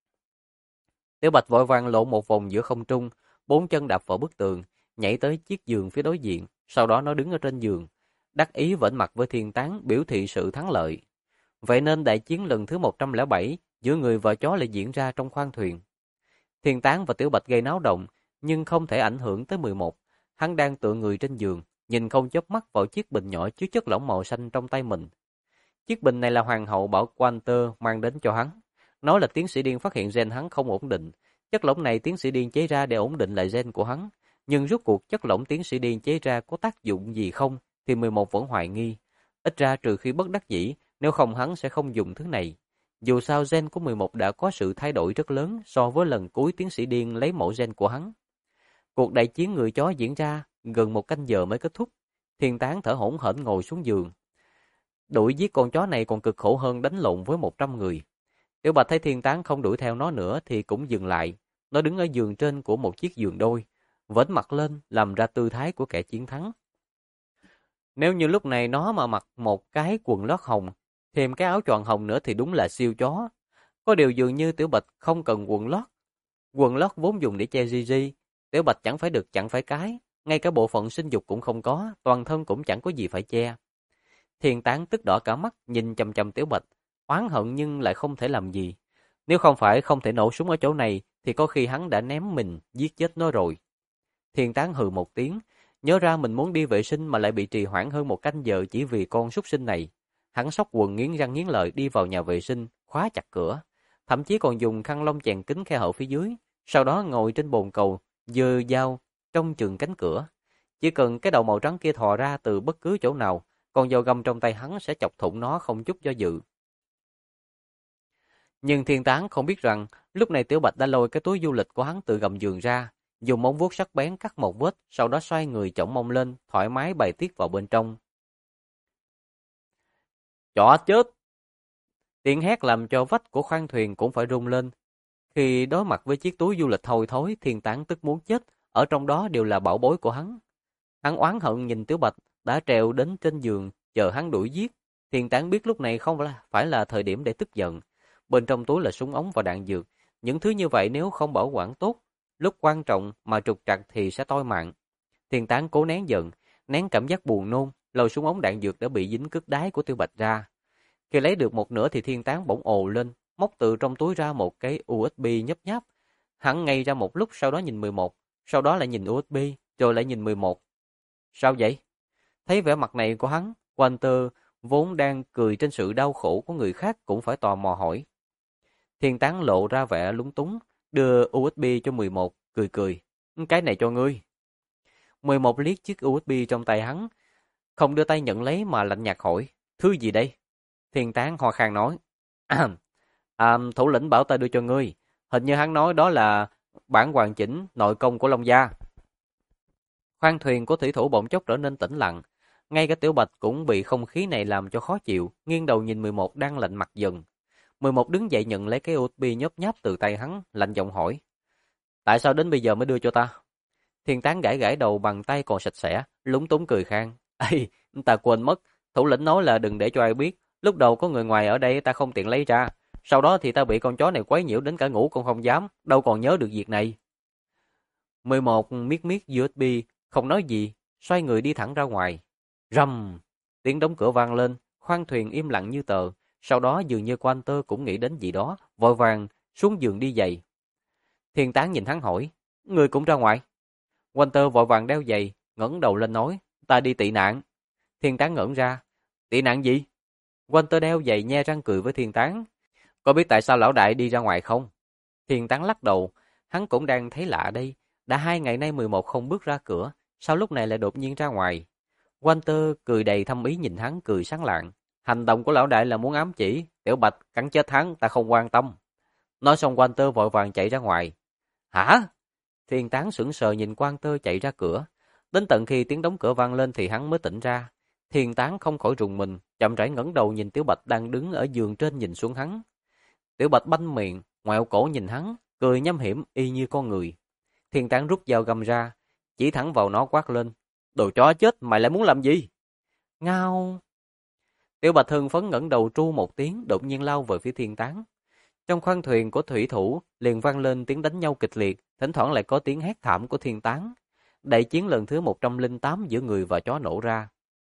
Tiểu Bạch vội vàng lộn một vòng giữa không trung, bốn chân đạp vào bức tường, nhảy tới chiếc giường phía đối diện, sau đó nó đứng ở trên giường, đắc ý vểnh mặt với Thiên Tán biểu thị sự thắng lợi. Vậy nên đại chiến lần thứ 107 giữa người và chó lại diễn ra trong khoang thuyền. Thiên Tán và Tiểu Bạch gây náo động, nhưng không thể ảnh hưởng tới 11. Hắn đang tựa người trên giường, nhìn không chớp mắt vào chiếc bình nhỏ chứa chất lỏng màu xanh trong tay mình. Chiếc bình này là hoàng hậu bảo Walter mang đến cho hắn. Nói là tiến sĩ Điên phát hiện gen hắn không ổn định. Chất lỏng này tiến sĩ Điên chế ra để ổn định lại gen của hắn. Nhưng rốt cuộc chất lỏng tiến sĩ Điên chế ra có tác dụng gì không thì 11 vẫn hoài nghi. Ít ra trừ khi bất đắc dĩ, nếu không hắn sẽ không dùng thứ này. Dù sao gen của 11 đã có sự thay đổi rất lớn so với lần cuối tiến sĩ Điên lấy mẫu gen của hắn. Cuộc đại chiến người chó diễn ra gần 1 canh giờ mới kết thúc. Thiên Tán thở hổn hển ngồi xuống giường. Đuổi giết con chó này còn cực khổ hơn đánh lộn với 100 người. Tiểu Bạch thấy Thiên Tán không đuổi theo nó nữa thì cũng dừng lại. Nó đứng ở giường trên của một chiếc giường đôi, vểnh mặt lên làm ra tư thái của kẻ chiến thắng. Nếu như lúc này nó mà mặc một cái quần lót hồng, thêm cái áo choàng hồng nữa thì đúng là siêu chó. Có điều dường như Tiểu Bạch không cần quần lót. Quần lót vốn dùng để che Gigi. Tiểu Bạch chẳng phải được chẳng phải cái, ngay cả bộ phận sinh dục cũng không có, toàn thân cũng chẳng có gì phải che. Thiên Tán tức đỏ cả mắt, nhìn chằm chằm Tiểu Bạch, oán hận nhưng lại không thể làm gì. Nếu không phải không thể nổ súng ở chỗ này, thì có khi hắn đã ném mình, giết chết nó rồi. Thiên Tán hừ một tiếng, nhớ ra mình muốn đi vệ sinh mà lại bị trì hoãn hơn 1 canh giờ chỉ vì con súc sinh này. Hắn xốc quần nghiến răng nghiến lợi đi vào nhà vệ sinh, khóa chặt cửa, thậm chí còn dùng khăn lông chèn kín khe hở phía dưới, sau đó ngồi trên bồn cầu, giơ dao trong chừng cánh cửa. Chỉ cần cái đầu màu trắng kia thò ra từ bất cứ chỗ nào, con dao găm trong tay hắn sẽ chọc thủng nó không chút do dự. Nhưng Thiên Tán không biết rằng, lúc này Tiểu Bạch đã lôi cái túi du lịch của hắn từ gầm giường ra, dùng móng vuốt sắc bén cắt một vết, sau đó xoay người chổng mông lên, thoải mái bày tiết vào bên trong. Chó chết! Tiếng hét làm cho vách của khoang thuyền cũng phải rung lên. Khi đối mặt với chiếc túi du lịch hôi thối, Thiên Tán tức muốn chết, ở trong đó đều là bảo bối của hắn. Hắn oán hận nhìn Tiểu Bạch đã trèo đến trên giường, chờ hắn đuổi giết. Thiên Tán biết lúc này không phải là thời điểm để tức giận. Bên trong túi là súng ống và đạn dược. Những thứ như vậy nếu không bảo quản tốt, lúc quan trọng mà trục trặc thì sẽ toi mạng. Thiên Tán cố nén giận, nén cảm giác buồn nôn, lôi súng ống đạn dược đã bị dính cước đáy của Tiểu Bạch ra. Khi lấy được một nửa thì Thiên Tán bỗng ồ lên, móc từ trong túi ra một cái USB nhấp nháp. Hắn ngây ra một lúc, sau đó nhìn 11, sau đó lại nhìn USB, rồi lại nhìn 11. Sao vậy? Thấy vẻ mặt này của hắn, Walter vốn đang cười trên sự đau khổ của người khác cũng phải tò mò hỏi. Thiên Tán lộ ra vẻ lúng túng, đưa USB cho 11, cười cười. Cái này cho ngươi. 11 liếc chiếc USB trong tay hắn, không đưa tay nhận lấy mà lạnh nhạt hỏi. Thứ gì đây? Thiên Tán ho khan nói. Thủ lĩnh bảo ta đưa cho ngươi. Hình như hắn nói đó là bản hoàn chỉnh nội công của Long Gia. Khoang thuyền của thủy thủ bỗng chốc trở nên tĩnh lặng. Ngay cả Tiểu Bạch cũng bị không khí này làm cho khó chịu, nghiêng đầu nhìn 11 đang lạnh mặt dần. 11 đứng dậy nhận lấy cái USB nhấp nháp từ tay hắn, lạnh giọng hỏi. Tại sao đến bây giờ mới đưa cho ta? Thiên Tán gãi gãi đầu bằng tay còn sạch sẽ, lúng túng cười khan. Ê, ta quên mất, thủ lĩnh nói là đừng để cho ai biết. Lúc đầu có người ngoài ở đây ta không tiện lấy ra. Sau đó thì ta bị con chó này quấy nhiễu đến cả ngủ cũng không dám, đâu còn nhớ được việc này. 11 miết miết USB, không nói gì, xoay người đi thẳng ra ngoài. Rầm, tiếng đóng cửa vang lên, khoang thuyền im lặng như tờ. Sau đó dường như Walter cũng nghĩ đến gì đó, vội vàng xuống giường đi giày. Thiên Tán nhìn hắn hỏi, người cũng ra ngoài. Walter vội vàng đeo giày, ngẩng đầu lên nói, ta đi tị nạn. Thiên Tán ngẩn ra, tị nạn gì? Walter đeo giày nhe răng cười với Thiên Tán. Có biết tại sao lão đại đi ra ngoài không? Thiên Tán lắc đầu, hắn cũng đang thấy lạ đây. Đã 2 ngày nay 11 không bước ra cửa, sao lúc này lại đột nhiên ra ngoài? Walter cười đầy thâm ý nhìn hắn cười sáng lạng. Hành động của lão đại là muốn ám chỉ, Tiểu Bạch cắn chết hắn, ta không quan tâm. Nói xong Walter vội vàng chạy ra ngoài. Hả? Thiên Tán sững sờ nhìn Walter chạy ra cửa. Đến tận khi tiếng đóng cửa vang lên thì hắn mới tỉnh ra. Thiên Tán không khỏi rùng mình, chậm rãi ngẩng đầu nhìn Tiểu Bạch đang đứng ở giường trên nhìn xuống hắn. Tiểu Bạch banh miệng, ngoẹo cổ nhìn hắn, cười nham hiểm y như con người. Thiên Tán rút dao găm ra, chỉ thẳng vào nó quát lên. Đồ chó chết, mày lại muốn làm gì? Ngao! Tiểu Bạch hưng phấn ngẩng đầu tru một tiếng, đột nhiên lao về phía Thiên Tán. Trong khoang thuyền của thủy thủ liền vang lên tiếng đánh nhau kịch liệt, thỉnh thoảng lại có tiếng hét thảm của Thiên Tán. Đại chiến lần thứ 108 giữa người và chó nổ ra.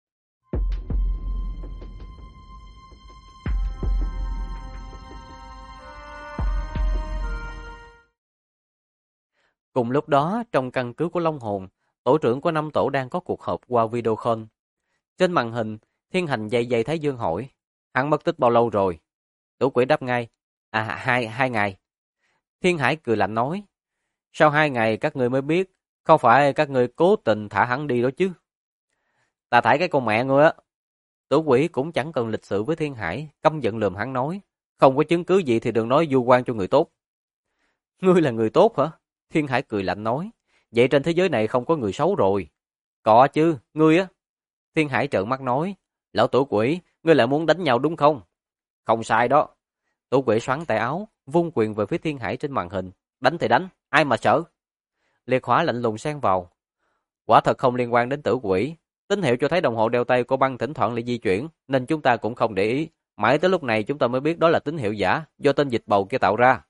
Cùng lúc đó, trong căn cứ của Long Hồn, tổ trưởng của 5 tổ đang có cuộc họp qua video call. Trên màn hình, Thiên Hành dày dày Thái Dương hỏi, hắn mất tích bao lâu rồi? Tử Quỷ đáp ngay, hai ngày. Thiên Hải cười lạnh nói, sau 2 ngày các ngươi mới biết, không phải các ngươi cố tình thả hắn đi đó chứ. Ta thải cái con mẹ ngươi á. Tử Quỷ cũng chẳng cần lịch sự với Thiên Hải, căm giận lườm hắn nói, không có chứng cứ gì thì đừng nói vu oan cho người tốt. Ngươi là người tốt hả? Thiên Hải cười lạnh nói, vậy trên thế giới này không có người xấu rồi. Có chứ, ngươi á. Thiên Hải trợn mắt nói, lão Tử Quỷ, ngươi lại muốn đánh nhau đúng không? Không sai đó. Tử Quỷ xoắn tay áo, vung quyền về phía Thiên Hải trên màn hình, đánh thì đánh, ai mà sợ. Liệt Hỏa lạnh lùng xen vào, quả thật không liên quan đến Tử Quỷ, tín hiệu cho thấy đồng hồ đeo tay của băng thỉnh thoảng lại di chuyển, nên chúng ta cũng không để ý, mãi tới lúc này chúng ta mới biết đó là tín hiệu giả do tên dịch bầu kia tạo ra.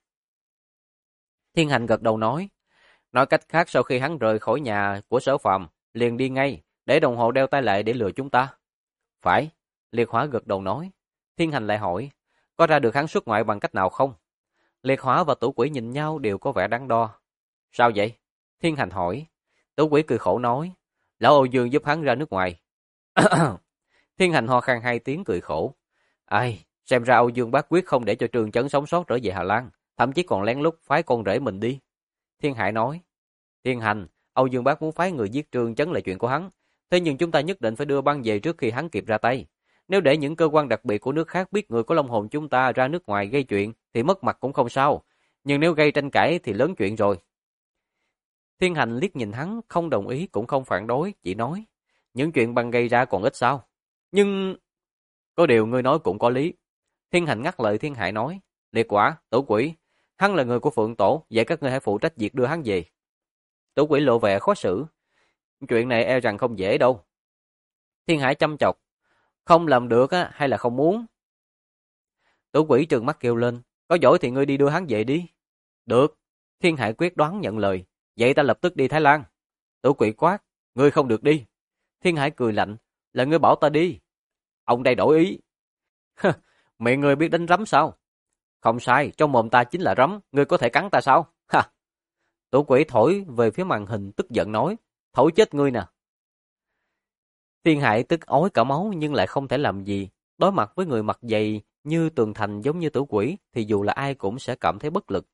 Thiên Hành gật đầu nói cách khác sau khi hắn rời khỏi nhà của Sở Phàm, liền đi ngay, để đồng hồ đeo tay lại để lừa chúng ta. Phải, Liệt Hỏa gật đầu nói. Thiên Hành lại hỏi, có ra được hắn xuất ngoại bằng cách nào không? Liệt Hỏa và Tử Quỷ nhìn nhau đều có vẻ đắn đo. Sao vậy? Thiên Hành hỏi. Tử Quỷ cười khổ nói, lão Âu Dương giúp hắn ra nước ngoài. Thiên Hành ho khan 2 tiếng cười khổ. Ai, xem ra Âu Dương bác quyết không để cho Trường Chấn sống sót trở về Hà Lan, thậm chí còn lén lút phái con rể mình đi. Thiên Hải nói, Thiên Hành, Âu Dương bác muốn phái người giết Trường Chấn là chuyện của hắn, thế nhưng chúng ta nhất định phải đưa băng về trước khi hắn kịp ra tay. Nếu để những cơ quan đặc biệt của nước khác biết người của Long Hồn chúng ta ra nước ngoài gây chuyện thì mất mặt cũng không sao, nhưng nếu gây tranh cãi thì lớn chuyện rồi. Thiên Hành liếc nhìn hắn, không đồng ý cũng không phản đối, chỉ nói, những chuyện băng gây ra còn ít sao? Nhưng có điều ngươi nói cũng có lý. Thiên Hành ngắt lời Thiên Hải nói, Liệt Quả, Tử Quỷ, hắn là người của Phượng Tổ, vậy các ngươi hãy phụ trách việc đưa hắn về. Tử Quỷ lộ vẻ khó xử, chuyện này e rằng không dễ đâu. Thiên Hải chăm chọc, không làm được á, hay là không muốn? Tử Quỷ trừng mắt kêu lên, có giỏi thì ngươi đi đưa hắn về đi. Được, Thiên Hải quyết đoán nhận lời, vậy ta lập tức đi Thái Lan. Tử Quỷ quát, ngươi không được đi. Thiên Hải cười lạnh, là ngươi bảo ta đi. Ông đây đổi ý. Miệng ngươi biết đánh rắm sao? Không sai, trong mồm ta chính là rắm, ngươi có thể cắn ta sao? Ha! Tử Quỷ thổi về phía màn hình tức giận nói, thổi chết ngươi nè. Thiên Hải tức ói cả máu nhưng lại không thể làm gì. Đối mặt với người mặt dày như tường thành giống như tử quỷ thì dù là ai cũng sẽ cảm thấy bất lực.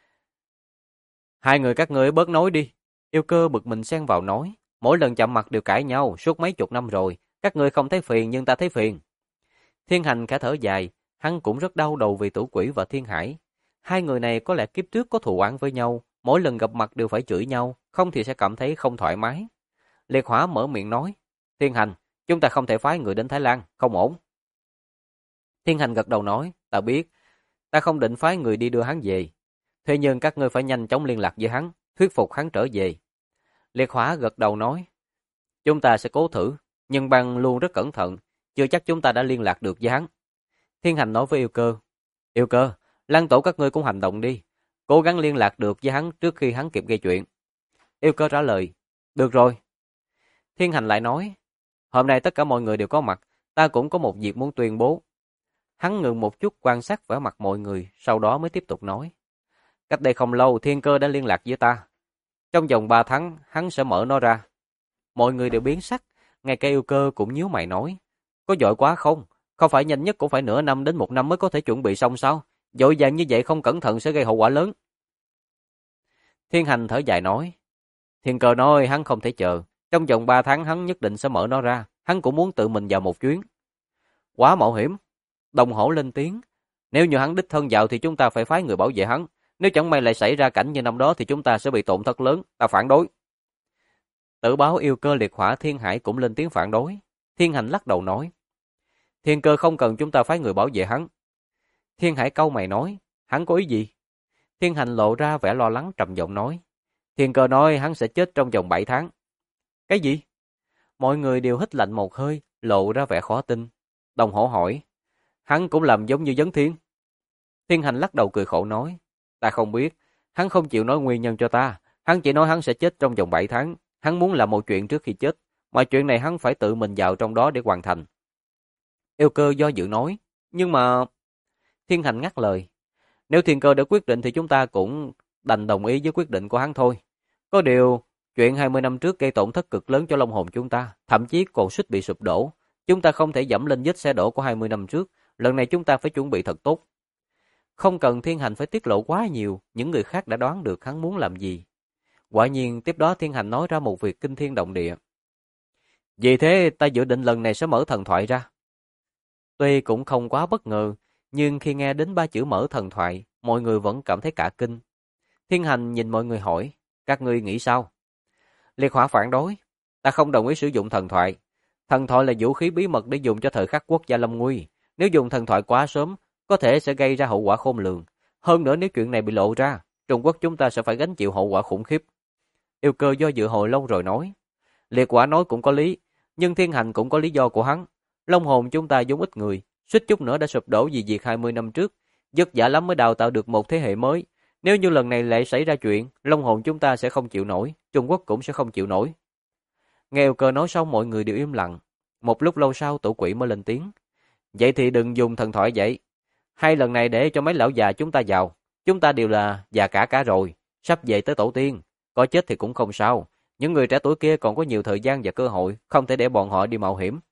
Hai người các ngươi bớt nói đi. Yêu Cơ bực mình xen vào nói. Mỗi lần chạm mặt đều cãi nhau suốt mấy chục năm rồi. Các ngươi không thấy phiền nhưng ta thấy phiền. Thiên Hành khẽ thở dài. Hắn cũng rất đau đầu vì tử quỷ và Thiên Hải. Hai người này có lẽ kiếp trước có thù oán với nhau. Mỗi lần gặp mặt đều phải chửi nhau. Không thì sẽ cảm thấy không thoải mái. Liệt Hỏa mở miệng nói. Thiên Hành, chúng ta không thể phái người đến Thái Lan. Không ổn. Thiên Hành gật đầu nói. Ta biết. Ta không định phái người đi đưa hắn về. Thế nhưng các ngươi phải nhanh chóng liên lạc với hắn, thuyết phục hắn trở về. Liệt Hỏa gật đầu nói, chúng ta sẽ cố thử, nhưng băng luôn rất cẩn thận, chưa chắc chúng ta đã liên lạc được với hắn. Thiên Hành nói với Yêu Cơ, Lăng Tổ các ngươi cũng hành động đi, cố gắng liên lạc được với hắn trước khi hắn kịp gây chuyện. Yêu Cơ trả lời, được rồi. Thiên Hành lại nói, hôm nay tất cả mọi người đều có mặt, ta cũng có một việc muốn tuyên bố. Hắn ngừng một chút quan sát vẻ mặt mọi người, sau đó mới tiếp tục nói. Cách đây không lâu Thiên Cơ đã liên lạc với ta. Trong vòng 3 tháng hắn sẽ mở nó ra. Mọi người đều biến sắc, ngay cả Yêu Cơ cũng nhíu mày nói. Có vội quá không? Không phải nhanh nhất cũng phải nửa năm đến 1 năm mới có thể chuẩn bị xong sao? Vội vàng như vậy không cẩn thận sẽ gây hậu quả lớn. Thiên Hành thở dài nói. Thiên Cơ nói hắn không thể chờ. Trong vòng 3 tháng hắn nhất định sẽ mở nó ra. Hắn cũng muốn tự mình vào một chuyến. Quá mạo hiểm. Đồng Hổ lên tiếng. Nếu như hắn đích thân vào thì chúng ta phải phái người bảo vệ hắn. Nếu chẳng may lại xảy ra cảnh như năm đó thì chúng ta sẽ bị tổn thất lớn, ta phản đối. Tử Báo, Yêu Cơ, Liệt Hỏa, Thiên Hải cũng lên tiếng phản đối. Thiên Hành lắc đầu nói, Thiên Cơ không cần chúng ta phái người bảo vệ hắn. Thiên Hải cau mày nói, hắn có ý gì? Thiên Hành lộ ra vẻ lo lắng trầm giọng nói, Thiên Cơ nói hắn sẽ chết trong vòng 7 tháng. Cái gì? Mọi người đều hít lạnh một hơi, lộ ra vẻ khó tin. Đồng Hổ hỏi, hắn cũng làm giống như Vấn Thiên. Thiên Hành lắc đầu cười khổ nói, ta không biết, hắn không chịu nói nguyên nhân cho ta, hắn chỉ nói hắn sẽ chết trong vòng 7 tháng, hắn muốn làm một chuyện trước khi chết, mọi chuyện này hắn phải tự mình vào trong đó để hoàn thành. Yêu Cơ do dự nói, nhưng mà... Thiên Hành ngắt lời, nếu Thiên Cơ đã quyết định thì chúng ta cũng đành đồng ý với quyết định của hắn thôi. Có điều, chuyện 20 năm trước gây tổn thất cực lớn cho Long Hồn chúng ta, thậm chí còn suýt bị sụp đổ. Chúng ta không thể dẫm lên vết xe đổ của 20 năm trước, lần này chúng ta phải chuẩn bị thật tốt. Không cần Thiên Hành phải tiết lộ quá nhiều, những người khác đã đoán được hắn muốn làm gì. Quả nhiên tiếp đó Thiên Hành nói ra một việc kinh thiên động địa. Vì thế ta dự định lần này sẽ mở thần thoại ra. Tuy cũng không quá bất ngờ, nhưng khi nghe đến 3 chữ mở thần thoại, mọi người vẫn cảm thấy cả kinh. Thiên Hành nhìn mọi người hỏi, các ngươi nghĩ sao? Liệt Hỏa phản đối, ta không đồng ý sử dụng thần thoại. Thần thoại là vũ khí bí mật để dùng cho thời khắc quốc gia lâm nguy. Nếu dùng thần thoại quá sớm, có thể sẽ gây ra hậu quả khôn lường. Hơn nữa nếu chuyện này bị lộ ra, Trung Quốc chúng ta sẽ phải gánh chịu hậu quả khủng khiếp. Yêu Cơ do dự hồi lâu rồi nói. Liệt Hỏa nói cũng có lý, nhưng Thiên Hành cũng có lý do của hắn. Long Hồn chúng ta vốn ít người, suýt chút nữa đã sụp đổ vì việc 20 năm trước. Vất vả lắm mới đào tạo được một thế hệ mới. Nếu như lần này lại xảy ra chuyện, Long Hồn chúng ta sẽ không chịu nổi, Trung Quốc cũng sẽ không chịu nổi. Nghe Yêu Cơ nói xong mọi người đều im lặng. Một lúc lâu sau Tổ Quỷ mới lên tiếng. Vậy thì đừng dùng thần thoại vậy. Hay lần này để cho mấy lão già chúng ta vào. Chúng ta đều là già cả rồi, sắp về tới tổ tiên. Có chết thì cũng không sao. Những người trẻ tuổi kia còn có nhiều thời gian và cơ hội, không thể để bọn họ đi mạo hiểm.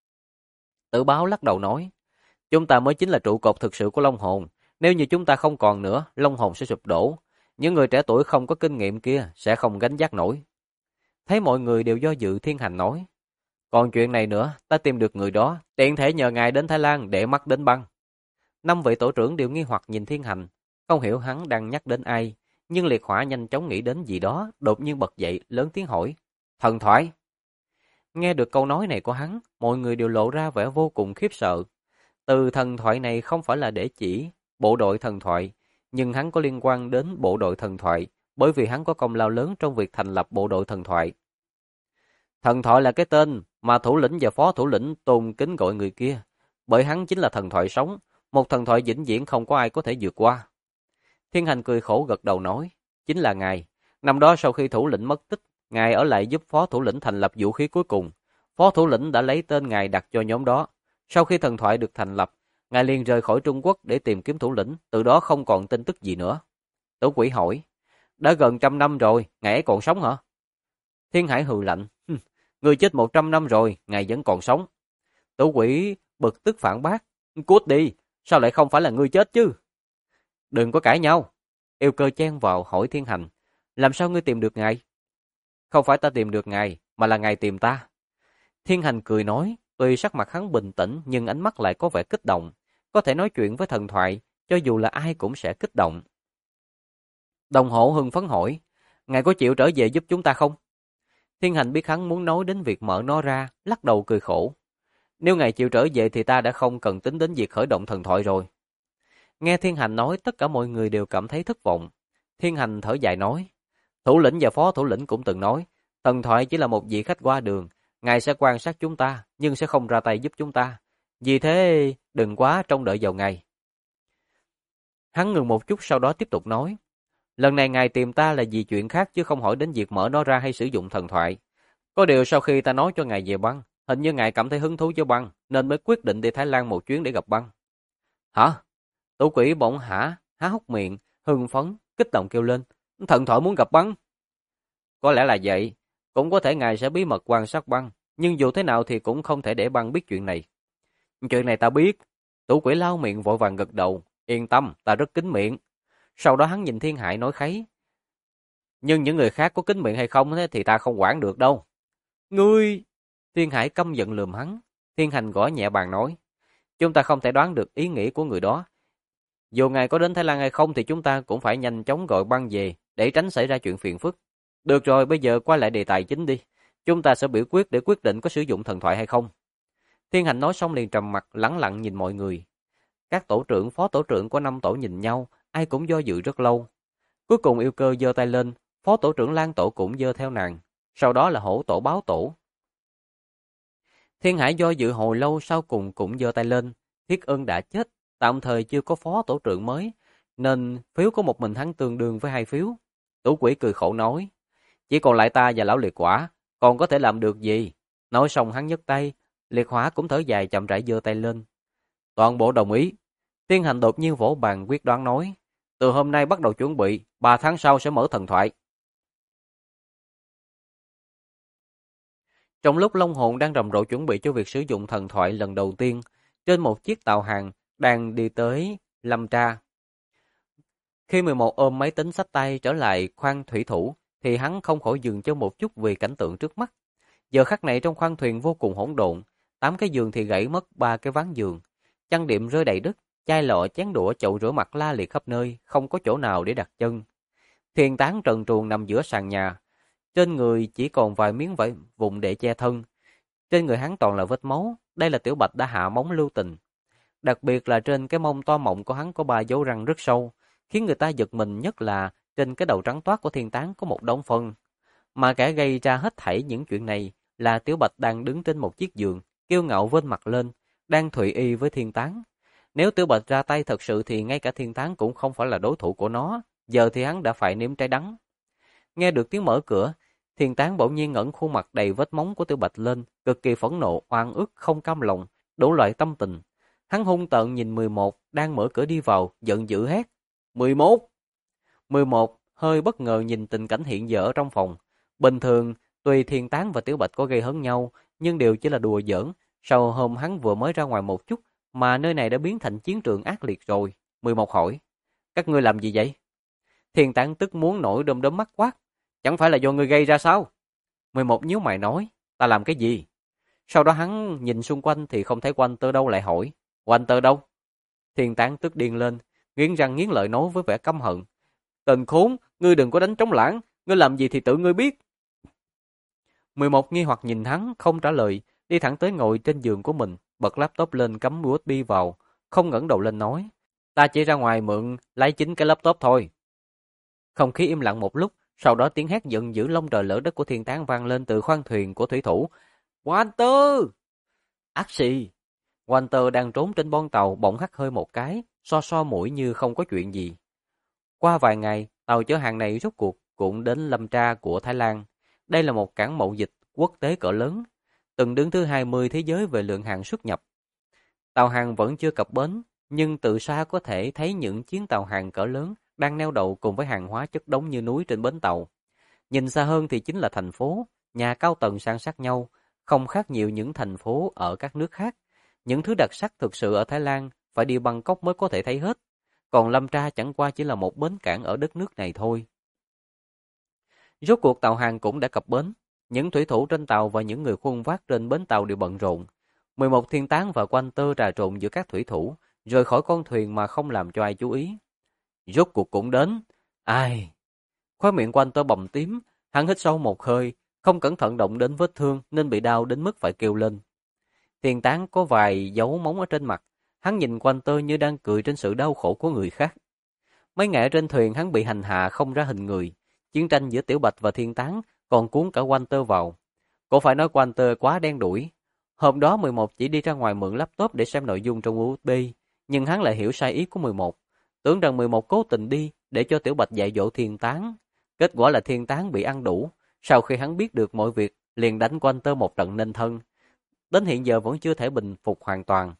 Tử Báo lắc đầu nói. Chúng ta mới chính là trụ cột thực sự của Long Hồn. Nếu như chúng ta không còn nữa, Long Hồn sẽ sụp đổ. Những người trẻ tuổi không có kinh nghiệm kia sẽ không gánh vác nổi. Thấy mọi người đều do dự, Thiên Hành nói. Còn chuyện này nữa, ta tìm được người đó, tiện thể nhờ ngài đến Thái Lan để mắt đến băng. 5 vị tổ trưởng đều nghi hoặc nhìn Thiên Hành, không hiểu hắn đang nhắc đến ai, nhưng Liệt Hỏa nhanh chóng nghĩ đến gì đó, đột nhiên bật dậy, lớn tiếng hỏi. Thần thoại? Nghe được câu nói này của hắn, mọi người đều lộ ra vẻ vô cùng khiếp sợ. Từ thần thoại này không phải là để chỉ bộ đội thần thoại, nhưng hắn có liên quan đến bộ đội thần thoại, bởi vì hắn có công lao lớn trong việc thành lập bộ đội thần thoại. Thần thoại là cái tên mà thủ lĩnh và phó thủ lĩnh tôn kính gọi người kia, bởi hắn chính là thần thoại sống, một thần thoại vĩnh viễn không có ai có thể vượt qua. Thiên Hành cười khổ gật đầu nói, chính là ngài. Năm đó sau khi thủ lĩnh mất tích, ngài ở lại giúp phó thủ lĩnh thành lập vũ khí cuối cùng. Phó thủ lĩnh đã lấy tên ngài đặt cho nhóm đó. Sau khi thần thoại được thành lập, ngài liền rời khỏi Trung Quốc để tìm kiếm thủ lĩnh, từ đó không còn tin tức gì nữa. Tử Quỷ hỏi, đã gần 100 năm rồi, ngài ấy còn sống hả? Thiên Hải hừ lạnh, Ngươi chết 100 năm rồi, ngài vẫn còn sống. Tử quỷ bực tức phản bác. Cút đi, sao lại không phải là ngươi chết chứ? Đừng có cãi nhau. Yêu Cơ chen vào hỏi Thiên Hành. Làm sao ngươi tìm được ngài? Không phải ta tìm được ngài, mà là ngài tìm ta. Thiên Hành cười nói, tuy sắc mặt hắn bình tĩnh nhưng ánh mắt lại có vẻ kích động. Có thể nói chuyện với thần thoại, cho dù là ai cũng sẽ kích động. Đồng Hộ hưng phấn hỏi, ngài có chịu trở về giúp chúng ta không? Thiên Hành biết hắn muốn nói đến việc mở nó ra, lắc đầu cười khổ. Nếu ngài chịu trở về thì ta đã không cần tính đến việc khởi động thần thoại rồi. Nghe Thiên Hành nói, tất cả mọi người đều cảm thấy thất vọng. Thiên Hành thở dài nói, thủ lĩnh và phó thủ lĩnh cũng từng nói, thần thoại chỉ là một vị khách qua đường, ngài sẽ quan sát chúng ta, nhưng sẽ không ra tay giúp chúng ta. Vì thế, đừng quá trông đợi vào ngài. Hắn ngừng một chút sau đó tiếp tục nói, lần này ngài tìm ta là vì chuyện khác chứ không hỏi đến việc mở nó ra hay sử dụng thần thoại. Có điều sau khi ta nói cho ngài về băng, hình như ngài cảm thấy hứng thú với băng, nên mới quyết định đi Thái Lan một chuyến để gặp băng. Hả? Tủ quỷ bỗng há hốc miệng, hưng phấn, kích động kêu lên, thần thoại muốn gặp băng. Có lẽ là vậy, cũng có thể ngài sẽ bí mật quan sát băng, nhưng dù thế nào thì cũng không thể để băng biết chuyện này. Chuyện này ta biết. Tủ quỷ lau miệng vội vàng gật đầu, yên tâm, ta rất kín miệng. Sau đó hắn nhìn Thiên Hải nói kháy, nhưng những người khác có kín miệng hay không thì ta không quản được đâu. Ngươi! Thiên Hải căm giận lườm hắn. Thiên Hành gõ nhẹ bàn nói, chúng ta không thể đoán được ý nghĩ của người đó. Dù ngài có đến Thái Lan hay không thì chúng ta cũng phải nhanh chóng gọi băng về để tránh xảy ra chuyện phiền phức. Được rồi, bây giờ quay lại đề tài chính đi. Chúng ta sẽ biểu quyết để quyết định có sử dụng thần thoại hay không. Thiên Hành nói xong liền trầm mặt lẳng lặng nhìn mọi người. Các tổ trưởng, phó tổ trưởng của 5 tổ nhìn nhau, ai cũng do dự rất lâu. Cuối cùng Yêu Cơ giơ tay lên, phó tổ trưởng Lan tổ cũng giơ theo nàng. Sau đó là Hổ tổ, Báo tổ. Thiên Hải do dự hồi lâu sau cùng cũng giơ tay lên. Thiết Ân đã chết, tạm thời chưa có phó tổ trưởng mới, nên phiếu của một mình hắn tương đương với 2 phiếu. Tủ quỷ cười khổ nói, chỉ còn lại ta và lão liệt quả, còn có thể làm được gì? Nói xong hắn nhấc tay, liệt hỏa cũng thở dài chậm rãi giơ tay lên. Toàn bộ đồng ý. Thiên Hành đột nhiên vỗ bàn quyết đoán nói, từ hôm nay bắt đầu chuẩn bị, 3 tháng sau sẽ mở thần thoại. Trong lúc Long Hồn đang rầm rộ chuẩn bị cho việc sử dụng thần thoại lần đầu tiên, trên một chiếc tàu hàng đang đi tới Lâm Tra. Khi 11 ôm máy tính xách tay trở lại khoang thủy thủ, thì hắn không khỏi dừng cho một chút vì cảnh tượng trước mắt. Giờ khắc này trong khoang thuyền vô cùng hỗn độn, 8 cái giường thì gãy mất 3 cái ván giường, chăn đệm rơi đầy đất, chai lọ, chén đũa, chậu rửa mặt la liệt khắp nơi, không có chỗ nào để đặt chân. Thiên Tán trần truồng nằm giữa sàn nhà, trên người chỉ còn vài miếng vải vụn để che thân. Trên người hắn toàn là vết máu, đây là Tiểu Bạch đã hạ móng lưu tình. Đặc biệt là trên cái mông to mọng của hắn có 3 dấu răng rất sâu, khiến người ta giật mình nhất là trên cái đầu trắng toát của Thiên Tán có một đống phân. Mà kẻ gây ra hết thảy những chuyện này là Tiểu Bạch đang đứng trên một chiếc giường, kiêu ngạo vênh mặt lên, đang thụy y với Thiên Tán. Nếu Tiểu Bạch ra tay thật sự thì ngay cả Thiên Tán cũng không phải là đối thủ của nó, giờ thì hắn đã phải nếm trái đắng. Nghe được tiếng mở cửa, Thiên Tán bỗng nhiên ngẩng khuôn mặt đầy vết móng của Tiểu Bạch lên, cực kỳ phẫn nộ, oan ức, không cam lòng, đủ loại tâm tình. Hắn hung tợn nhìn 11 đang mở cửa đi vào, giận dữ hét: 11! 11 hơi bất ngờ nhìn tình cảnh hiện giờ ở trong phòng. Bình thường, tuy Thiên Tán và Tiểu Bạch có gây hấn nhau, nhưng đều chỉ là đùa giỡn. Sau hôm hắn vừa mới ra ngoài một chút, mà nơi này đã biến thành chiến trường ác liệt rồi. 11 hỏi: các ngươi làm gì vậy? Thiên Tán tức muốn nổi đom đóm mắt quát: chẳng phải là do ngươi gây ra sao? 11 nhíu mày nói: ta làm cái gì? Sau đó hắn nhìn xung quanh thì không thấy Walter đâu, lại hỏi: Walter đâu? Thiên Tán tức điên lên, nghiến răng nghiến lợi nói với vẻ căm hận: tên khốn, ngươi đừng có đánh trống lãng, ngươi làm gì thì tự ngươi biết. 11 nghi hoặc nhìn hắn, không trả lời, đi thẳng tới ngồi trên giường của mình, bật laptop lên cắm USB vào, không ngẩng đầu lên nói: ta chỉ ra ngoài mượn lấy chính cái laptop thôi. Không khí im lặng một lúc, sau đó tiếng hét giận dữ long trời lở đất của Thiên Tán vang lên từ khoang thuyền của thủy thủ. Walter! Ác xì! Walter đang trốn trên bon tàu bỗng hắt hơi một cái, so mũi như không có chuyện gì. Qua vài ngày, tàu chở hàng này rốt cuộc cũng đến Lâm Tra của Thái Lan. Đây là một cảng mậu dịch quốc tế cỡ lớn, từng đứng thứ 20 thế giới về lượng hàng xuất nhập. Tàu hàng vẫn chưa cập bến, nhưng từ xa có thể thấy những chuyến tàu hàng cỡ lớn đang neo đậu cùng với hàng hóa chất đống như núi trên bến tàu. Nhìn xa hơn thì chính là thành phố, nhà cao tầng san sát nhau, không khác nhiều những thành phố ở các nước khác. Những thứ đặc sắc thực sự ở Thái Lan phải đi Bangkok mới có thể thấy hết. Còn Lâm Tra chẳng qua chỉ là một bến cảng ở đất nước này thôi. Rốt cuộc tàu hàng cũng đã cập bến. Những thủy thủ trên tàu và những người khuân vác trên bến tàu đều bận rộn. 11 thiên tán và quanh tơ trà trộn giữa các thủy thủ, rời khỏi con thuyền mà không làm cho ai chú ý. Rốt cuộc cũng đến. Ai? Khóe miệng quanh tơ bầm tím, hắn hít sâu một hơi, không cẩn thận động đến vết thương nên bị đau đến mức phải kêu lên. Thiên tán có vài dấu móng ở trên mặt, hắn nhìn quanh tơ như đang cười trên sự đau khổ của người khác. Mấy ngày trên thuyền hắn bị hành hạ không ra hình người, chiến tranh giữa Tiểu Bạch và Thiên tán còn cuốn cả quanh tơ vào. Cô phải nói quanh tơ quá đen đủi. Hôm đó 11 chỉ đi ra ngoài mượn laptop để xem nội dung trong USB, nhưng hắn lại hiểu sai ý của 11, tưởng rằng 11 cố tình đi để cho Tiểu Bạch dạy dỗ Thiên tán. Kết quả là Thiên tán bị ăn đủ, sau khi hắn biết được mọi việc, liền đánh quanh tơ một trận nên thân. Đến hiện giờ vẫn chưa thể bình phục hoàn toàn.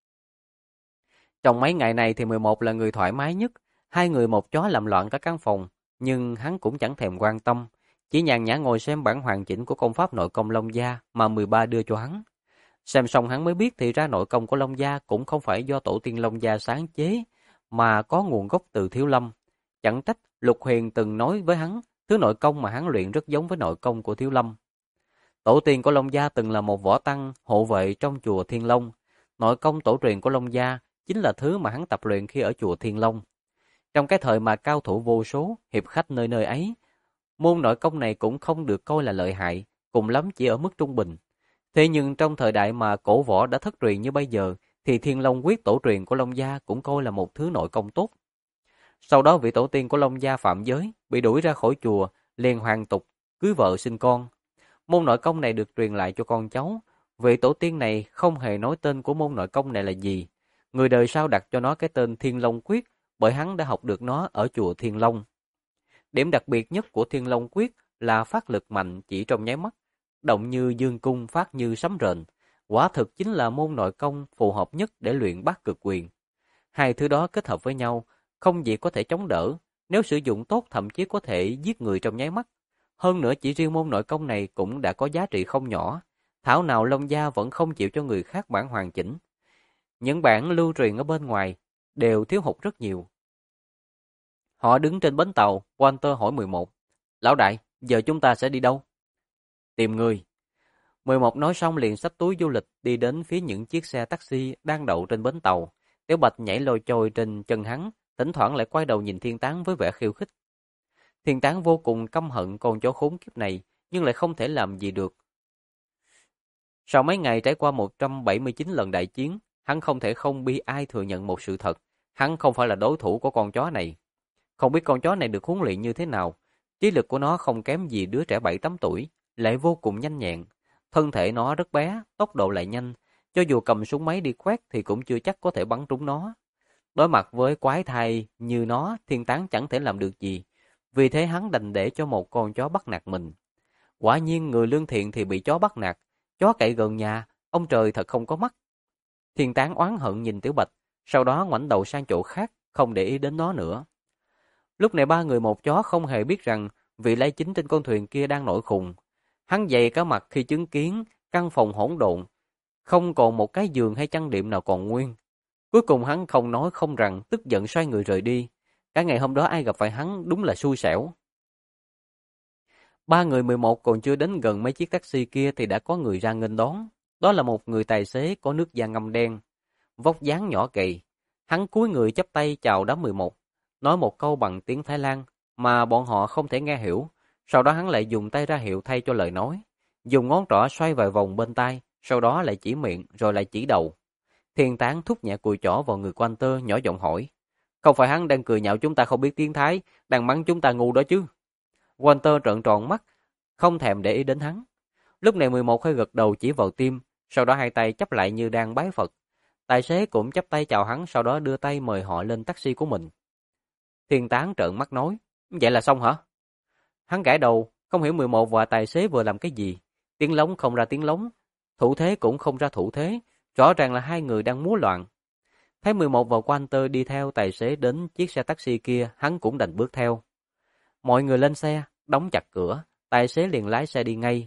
Trong mấy ngày này thì 11 là người thoải mái nhất, hai người một chó làm loạn cả căn phòng, nhưng hắn cũng chẳng thèm quan tâm, chỉ nhàn nhã ngồi xem bản hoàn chỉnh của công pháp nội công Long Gia mà 13 đưa cho hắn. Xem xong hắn mới biết thì ra nội công của Long Gia cũng không phải do tổ tiên Long Gia sáng chế, mà có nguồn gốc từ Thiếu Lâm. Chẳng trách Lục Huyền từng nói với hắn, thứ nội công mà hắn luyện rất giống với nội công của Thiếu Lâm. Tổ tiên của Long Gia từng là một võ tăng hộ vệ trong chùa Thiên Long. Nội công tổ truyền của Long Gia chính là thứ mà hắn tập luyện khi ở chùa Thiên Long. Trong cái thời mà cao thủ vô số, hiệp khách nơi nơi ấy, môn nội công này cũng không được coi là lợi hại, cùng lắm chỉ ở mức trung bình. Thế nhưng trong thời đại mà cổ võ đã thất truyền như bây giờ, thì Thiên Long quyết tổ truyền của Long Gia cũng coi là một thứ nội công tốt. Sau đó vị tổ tiên của Long Gia phạm giới, bị đuổi ra khỏi chùa, liền hoàn tục, cưới vợ sinh con. Môn nội công này được truyền lại cho con cháu. Vị tổ tiên này không hề nói tên của môn nội công này là gì. Người đời sau đặt cho nó cái tên Thiên Long Quyết, bởi hắn đã học được nó ở chùa Thiên Long. Điểm đặc biệt nhất của Thiên Long Quyết là phát lực mạnh chỉ trong nháy mắt, động như dương cung, phát như sấm rền. Quả thực chính là môn nội công phù hợp nhất để luyện Bát Cực Quyền. Hai thứ đó kết hợp với nhau, không chỉ có thể chống đỡ, nếu sử dụng tốt thậm chí có thể giết người trong nháy mắt. Hơn nữa chỉ riêng môn nội công này cũng đã có giá trị không nhỏ. Thảo nào Long Gia vẫn không chịu cho người khác bản hoàn chỉnh. Những bản lưu truyền ở bên ngoài đều thiếu hụt rất nhiều. Họ đứng trên bến tàu, Walter hỏi 11. Lão đại, giờ chúng ta sẽ đi đâu? Tìm người. 11 nói xong liền xách túi du lịch đi đến phía những chiếc xe taxi đang đậu trên bến tàu. Tiểu Bạch nhảy lôi chôi trên chân hắn, thỉnh thoảng lại quay đầu nhìn Thiên Tán với vẻ khiêu khích. Thiên Tán vô cùng căm hận con chó khốn kiếp này, nhưng lại không thể làm gì được. Sau mấy ngày trải qua 179 lần đại chiến, hắn không thể không bi ai thừa nhận một sự thật. Hắn không phải là đối thủ của con chó này. Không biết con chó này được huấn luyện như thế nào. Trí lực của nó không kém gì đứa trẻ 7-8 tuổi, lại vô cùng nhanh nhẹn. Thân thể nó rất bé, tốc độ lại nhanh. Cho dù cầm súng máy đi quét thì cũng chưa chắc có thể bắn trúng nó. Đối mặt với quái thai như nó, Thiên Tán chẳng thể làm được gì. Vì thế hắn đành để cho một con chó bắt nạt mình. Quả nhiên người lương thiện thì bị chó bắt nạt. Chó cậy gần nhà, ông trời thật không có mắt. Thiên Tán oán hận nhìn Tiểu Bạch, sau đó ngoảnh đầu sang chỗ khác, không để ý đến nó nữa. Lúc này ba người một chó không hề biết rằng vị lai chính trên con thuyền kia đang nổi khùng. Hắn dày cả mặt khi chứng kiến căn phòng hỗn độn, không còn một cái giường hay chăn đệm nào còn nguyên. Cuối cùng hắn không nói không rằng, tức giận xoay người rời đi. Cả ngày hôm đó ai gặp phải hắn đúng là xui xẻo. Ba người 11 còn chưa đến gần mấy chiếc taxi kia thì đã có người ra nghênh đón. Đó là một người tài xế có nước da ngăm đen, vóc dáng nhỏ gầy. Hắn cúi người chắp tay chào đám 11, nói một câu bằng tiếng Thái Lan mà bọn họ không thể nghe hiểu. Sau đó hắn lại dùng tay ra hiệu thay cho lời nói, dùng ngón trỏ xoay vài vòng bên tai, sau đó lại chỉ miệng rồi lại chỉ đầu. Thiên Tán thúc nhẹ cùi chỏ vào người của anh Tơ, nhỏ giọng hỏi: "Không phải hắn đang cười nhạo chúng ta không biết tiếng Thái, đang mắng chúng ta ngu đó chứ?" Walter trợn tròn mắt, không thèm để ý đến hắn. Lúc này 11 hơi gật đầu chỉ vào tim, sau đó hai tay chắp lại như đang bái Phật. Tài xế cũng chắp tay chào hắn, sau đó đưa tay mời họ lên taxi của mình. Thiên Tán trợn mắt nói: "Vậy là xong hả?" Hắn gãi đầu, không hiểu 11 và tài xế vừa làm cái gì. Tiếng lóng không ra tiếng lóng, thủ thế cũng không ra thủ thế, rõ ràng là hai người đang múa loạn. Thấy 11 và Walter đi theo tài xế đến chiếc xe taxi kia, hắn cũng đành bước theo. Mọi người lên xe, đóng chặt cửa, tài xế liền lái xe đi ngay.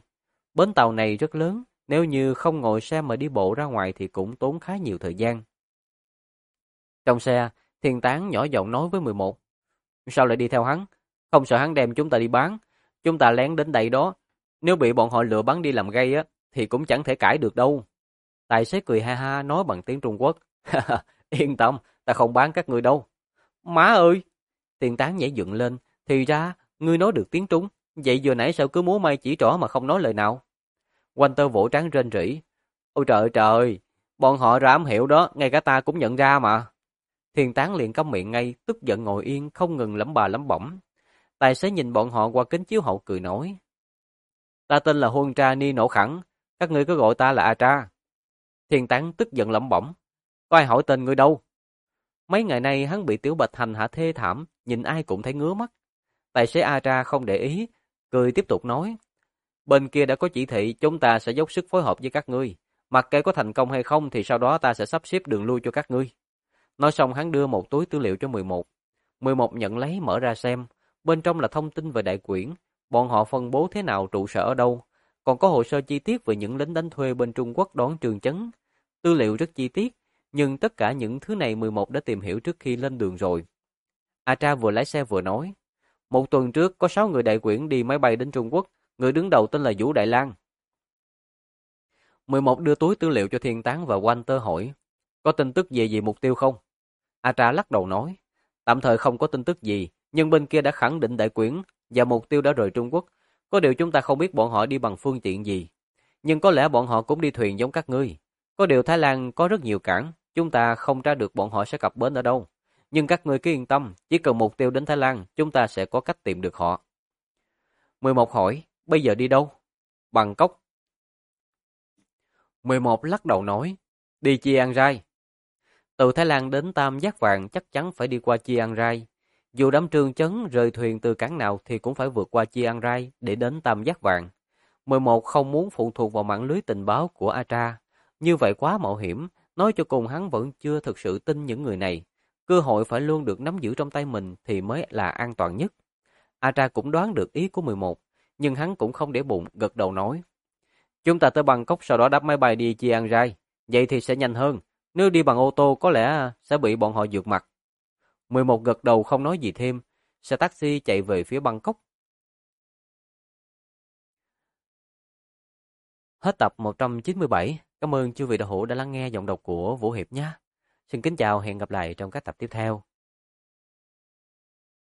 Bến tàu này rất lớn, nếu như không ngồi xe mà đi bộ ra ngoài thì cũng tốn khá nhiều thời gian. Trong xe, Thiên Tán nhỏ giọng nói với 11. Sao lại đi theo hắn? Không sợ hắn đem chúng ta đi bán. Chúng ta lén đến đây đó. Nếu bị bọn họ lừa bắn đi làm gây á, thì cũng chẳng thể cãi được đâu. Tài xế cười ha ha nói bằng tiếng Trung Quốc. Yên tâm, ta không bán các ngươi đâu. Má ơi! Thiên Tán nhảy dựng lên. Thì ra, ngươi nói được tiếng Trung. Vậy vừa nãy sao cứ múa may chỉ trỏ mà không nói lời nào? Walter vỗ trán rên rỉ. Ôi trời trời! Bọn họ ra ám hiệu đó, ngay cả ta cũng nhận ra mà. Thiên Tán liền câm miệng ngay, tức giận ngồi yên, không ngừng lẩm bà lẩm bẩm. Tài xế nhìn bọn họ qua kính chiếu hậu cười nói. Ta tên là Huân Tra Ni Nổ Khẳng, các ngươi cứ gọi ta là A Tra. Thiên Tán tức giận lẩm bẩm. Có ai hỏi tên ngươi đâu? Mấy ngày nay hắn bị Tiểu Bạch hành hạ thê thảm, nhìn ai cũng thấy ngứa mắt. Tài xế A Tra không để ý, cười tiếp tục nói. Bên kia đã có chỉ thị, chúng ta sẽ dốc sức phối hợp với các ngươi. Mặc kệ có thành công hay không thì sau đó ta sẽ sắp xếp đường lui cho các ngươi. Nói xong hắn đưa một túi tư liệu cho 11. 11 nhận lấy mở ra xem. Bên trong là thông tin về đại quyển, bọn họ phân bố thế nào, trụ sở ở đâu. Còn có hồ sơ chi tiết về những lính đánh thuê bên Trung Quốc đón Trường Chấn. Tư liệu rất chi tiết, nhưng tất cả những thứ này 11 đã tìm hiểu trước khi lên đường rồi. A Tra vừa lái xe vừa nói. Một tuần trước có 6 người đại quyển đi máy bay đến Trung Quốc, người đứng đầu tên là Vũ Đại Lang. 11 đưa túi tư liệu cho Thiên Tán và Walter hỏi. Có tin tức gì về mục tiêu không? A Tra lắc đầu nói. Tạm thời không có tin tức gì, nhưng bên kia đã khẳng định đại quyển và mục tiêu đã rời Trung Quốc. Có điều chúng ta không biết bọn họ đi bằng phương tiện gì. Nhưng có lẽ bọn họ cũng đi thuyền giống các ngươi. Có điều Thái Lan có rất nhiều cảng, chúng ta không tra được bọn họ sẽ cập bến ở đâu. Nhưng các ngươi cứ yên tâm, chỉ cần mục tiêu đến Thái Lan, chúng ta sẽ có cách tìm được họ. 11 hỏi, bây giờ đi đâu? Bangkok. 11 lắc đầu nói, đi Chiang Rai. Từ Thái Lan đến Tam Giác Vàng chắc chắn phải đi qua Chiang Rai. Dù đám Trường Chấn rời thuyền từ cảng nào thì cũng phải vượt qua Chiang Rai để đến Tam Giác Vàng. 11 không muốn phụ thuộc vào mạng lưới tình báo của A Tra. Như vậy quá mạo hiểm, nói cho cùng hắn vẫn chưa thực sự tin những người này. Cơ hội phải luôn được nắm giữ trong tay mình thì mới là an toàn nhất. A Tra cũng đoán được ý của 11, nhưng hắn cũng không để bụng, gật đầu nói. Chúng ta tới Bangkok sau đó đáp máy bay đi Chiang Rai, vậy thì sẽ nhanh hơn. Nếu đi bằng ô tô có lẽ sẽ bị bọn họ vượt mặt. 11 gật đầu không nói gì thêm, xe taxi chạy về phía Bangkok. Hết tập 197. Cảm ơn chư vị đạo hữu đã lắng nghe giọng đọc của Vũ Hiệp nhé. Xin kính chào, hẹn gặp lại trong các tập tiếp theo.